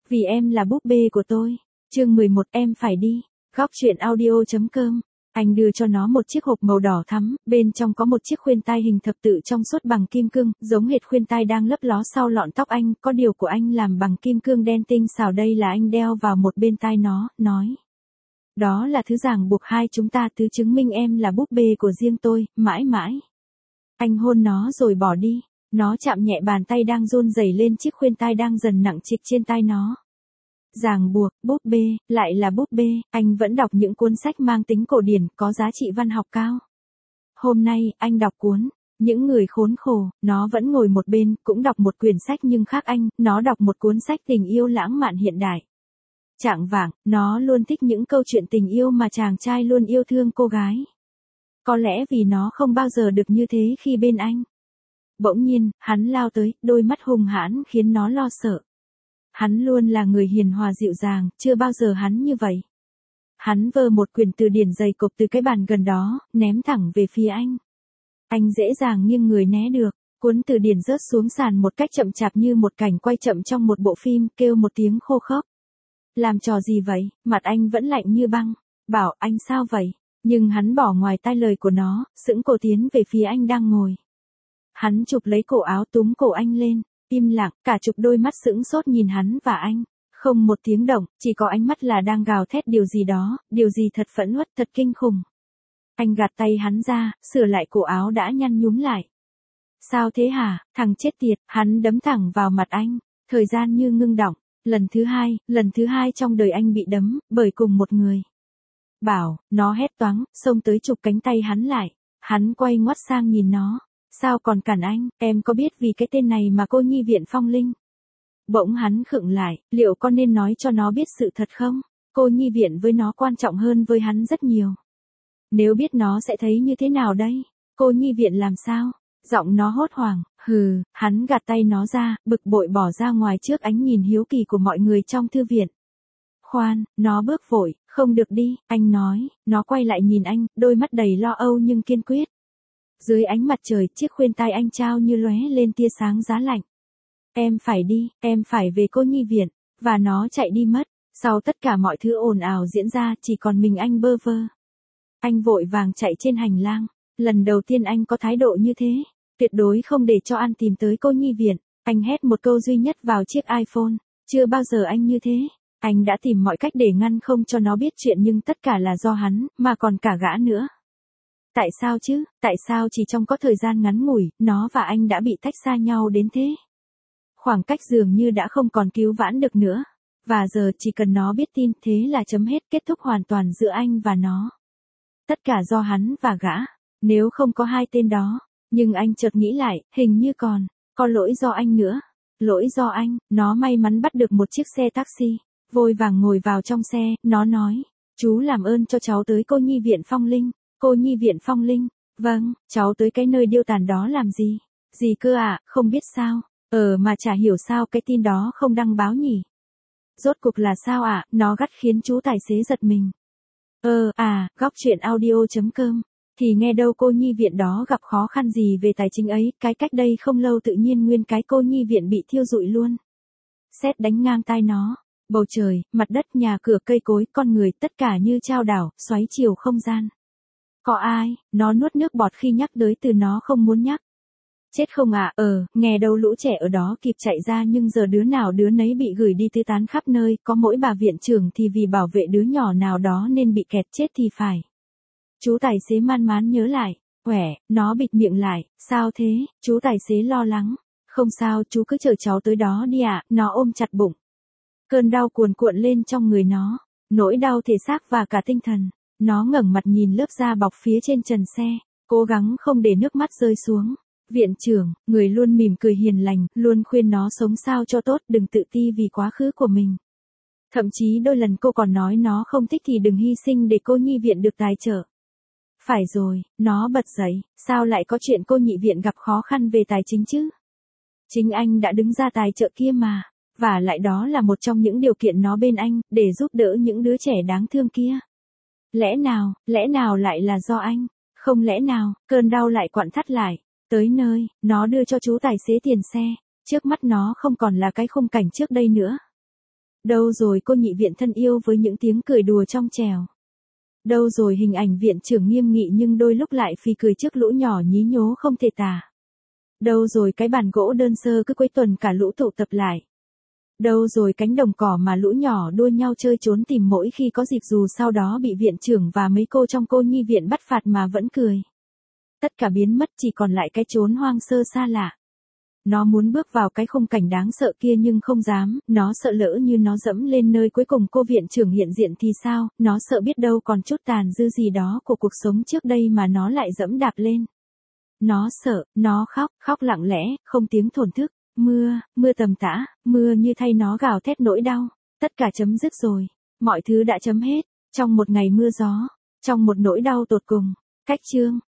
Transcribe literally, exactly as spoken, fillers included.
Vì em là búp bê của tôi. Chương mười một em phải đi. Góc truyện audio.com. Anh đưa cho nó một chiếc hộp màu đỏ thắm, bên trong có một chiếc khuyên tai hình thập tự trong suốt bằng kim cương, giống hệt khuyên tai đang lấp ló sau lọn tóc anh, có điều của anh làm bằng kim cương đen tinh xảo, đây là anh đeo vào một bên tai nó, nói. Đó là thứ ràng buộc hai chúng ta, thứ chứng minh em là búp bê của riêng tôi, mãi mãi. Anh hôn nó rồi bỏ đi, nó chạm nhẹ bàn tay đang run rẩy lên chiếc khuyên tai đang dần nặng trịch trên tai nó. Ràng buộc, búp bê, lại là búp bê, anh vẫn đọc những cuốn sách mang tính cổ điển, có giá trị văn học cao. Hôm nay, anh đọc cuốn Những người khốn khổ, nó vẫn ngồi một bên, cũng đọc một quyển sách nhưng khác anh, nó đọc một cuốn sách tình yêu lãng mạn hiện đại. Trạng vạng, nó luôn thích những câu chuyện tình yêu mà chàng trai luôn yêu thương cô gái. Có lẽ vì nó không bao giờ được như thế khi bên anh. Bỗng nhiên, hắn lao tới, đôi mắt hung hãn khiến nó lo sợ. Hắn luôn là người hiền hòa dịu dàng, chưa bao giờ hắn như vậy. Hắn vơ một quyển từ điển dày cộp từ cái bàn gần đó, ném thẳng về phía anh. Anh dễ dàng nghiêng người né được, cuốn từ điển rớt xuống sàn một cách chậm chạp như một cảnh quay chậm trong một bộ phim, kêu một tiếng khô khốc. Làm trò gì vậy, mặt anh vẫn lạnh như băng, bảo anh sao vậy, nhưng hắn bỏ ngoài tai lời của nó, sững cổ tiến về phía anh đang ngồi. Hắn chụp lấy cổ áo túm cổ anh lên. Im lặng, cả chục đôi mắt sững sốt nhìn hắn và anh, không một tiếng động, chỉ có ánh mắt là đang gào thét điều gì đó, điều gì thật phẫn uất, thật kinh khủng. Anh gạt tay hắn ra, sửa lại cổ áo đã nhăn nhúm lại. Sao thế hả, thằng chết tiệt, hắn đấm thẳng vào mặt anh, thời gian như ngưng đọng, lần thứ hai, lần thứ hai trong đời anh bị đấm, bởi cùng một người. Bảo, nó hét toáng, xông tới chụp cánh tay hắn lại, hắn quay ngoắt sang nhìn nó. Sao còn cản anh, em có biết vì cái tên này mà cô nhi viện Phong Linh? Bỗng hắn khựng lại, liệu con nên nói cho nó biết sự thật không? Cô nhi viện với nó quan trọng hơn với hắn rất nhiều. Nếu biết nó sẽ thấy như thế nào đây? Cô nhi viện làm sao? Giọng nó hốt hoảng, hừ, hắn gạt tay nó ra, bực bội bỏ ra ngoài trước ánh nhìn hiếu kỳ của mọi người trong thư viện. Khoan, nó bước vội, không được đi, anh nói, nó quay lại nhìn anh, đôi mắt đầy lo âu nhưng kiên quyết. Dưới ánh mặt trời, chiếc khuyên tai anh trao như lóe lên tia sáng giá lạnh. Em phải đi, em phải về cô nhi viện, và nó chạy đi mất. Sau tất cả mọi thứ ồn ào diễn ra, chỉ còn mình anh bơ vơ. Anh vội vàng chạy trên hành lang. Lần đầu tiên anh có thái độ như thế, tuyệt đối không để cho An tìm tới cô nhi viện. Anh hét một câu duy nhất vào chiếc iPhone. Chưa bao giờ anh như thế. Anh đã tìm mọi cách để ngăn không cho nó biết chuyện nhưng tất cả là do hắn, mà còn cả gã nữa. Tại sao chứ, tại sao chỉ trong có thời gian ngắn ngủi, nó và anh đã bị tách xa nhau đến thế? Khoảng cách dường như đã không còn cứu vãn được nữa. Và giờ chỉ cần nó biết tin, thế là chấm hết, kết thúc hoàn toàn giữa anh và nó. Tất cả do hắn và gã, nếu không có hai tên đó. Nhưng anh chợt nghĩ lại, hình như còn, có lỗi do anh nữa. Lỗi do anh, nó may mắn bắt được một chiếc xe taxi, vội vàng ngồi vào trong xe, nó nói, chú làm ơn cho cháu tới cô nhi viện Phong Linh. Cô nhi viện Phong Linh, vâng, cháu tới cái nơi điêu tàn đó làm gì? Gì cơ à, không biết sao, ờ mà chả hiểu sao cái tin đó không đăng báo nhỉ? Rốt cuộc là sao ạ, à? Nó gắt khiến chú tài xế giật mình. Ờ, à, góc truyện audio.com, thì nghe đâu cô nhi viện đó gặp khó khăn gì về tài chính ấy, cái cách đây không lâu tự nhiên nguyên cái cô nhi viện bị thiêu rụi luôn. Sét đánh ngang tai nó, bầu trời, mặt đất, nhà cửa, cây cối, con người, tất cả như chao đảo, xoáy chiều không gian. Có ai, nó nuốt nước bọt khi nhắc tới từ nó không muốn nhắc. Chết không ạ, à? ờ, nghe đâu lũ trẻ ở đó kịp chạy ra nhưng giờ đứa nào đứa nấy bị gửi đi tứ tán khắp nơi, có mỗi bà viện trưởng thì vì bảo vệ đứa nhỏ nào đó nên bị kẹt chết thì phải. Chú tài xế man mán nhớ lại, khỏe, nó bịt miệng lại, sao thế, chú tài xế lo lắng. Không sao, chú cứ chờ cháu tới đó đi ạ, à? Nó ôm chặt bụng. Cơn đau cuồn cuộn lên trong người nó, nỗi đau thể xác và cả tinh thần. Nó ngẩng mặt nhìn lớp da bọc phía trên trần xe, cố gắng không để nước mắt rơi xuống. Viện trưởng, người luôn mỉm cười hiền lành, luôn khuyên nó sống sao cho tốt, đừng tự ti vì quá khứ của mình. Thậm chí đôi lần cô còn nói nó không thích thì đừng hy sinh để cô nhi viện được tài trợ. Phải rồi, nó bật dậy, sao lại có chuyện cô nhị viện gặp khó khăn về tài chính chứ? Chính anh đã đứng ra tài trợ kia mà, và lại đó là một trong những điều kiện nó bên anh, để giúp đỡ những đứa trẻ đáng thương kia. Lẽ nào, lẽ nào lại là do anh? Không lẽ nào, cơn đau lại quặn thắt lại. Tới nơi, nó đưa cho chú tài xế tiền xe. Trước mắt nó không còn là cái khung cảnh trước đây nữa. Đâu rồi cô nhị viện thân yêu với những tiếng cười đùa trong trèo. Đâu rồi hình ảnh viện trưởng nghiêm nghị nhưng đôi lúc lại phì cười trước lũ nhỏ nhí nhố không thể tả. Đâu rồi cái bàn gỗ đơn sơ cứ cuối tuần cả lũ tụ tập lại. Đâu rồi cánh đồng cỏ mà lũ nhỏ đua nhau chơi trốn tìm mỗi khi có dịp dù sau đó bị viện trưởng và mấy cô trong cô nhi viện bắt phạt mà vẫn cười. Tất cả biến mất chỉ còn lại cái chốn hoang sơ xa lạ. Nó muốn bước vào cái khung cảnh đáng sợ kia nhưng không dám, nó sợ lỡ như nó dẫm lên nơi cuối cùng cô viện trưởng hiện diện thì sao, nó sợ biết đâu còn chút tàn dư gì đó của cuộc sống trước đây mà nó lại dẫm đạp lên. Nó sợ, nó khóc, khóc lặng lẽ, không tiếng thổn thức. Mưa, mưa tầm tã, mưa như thay nó gào thét nỗi đau. Tất cả chấm dứt rồi. Mọi thứ đã chấm hết. Trong một ngày mưa gió. Trong một nỗi đau tột cùng. Cách chương.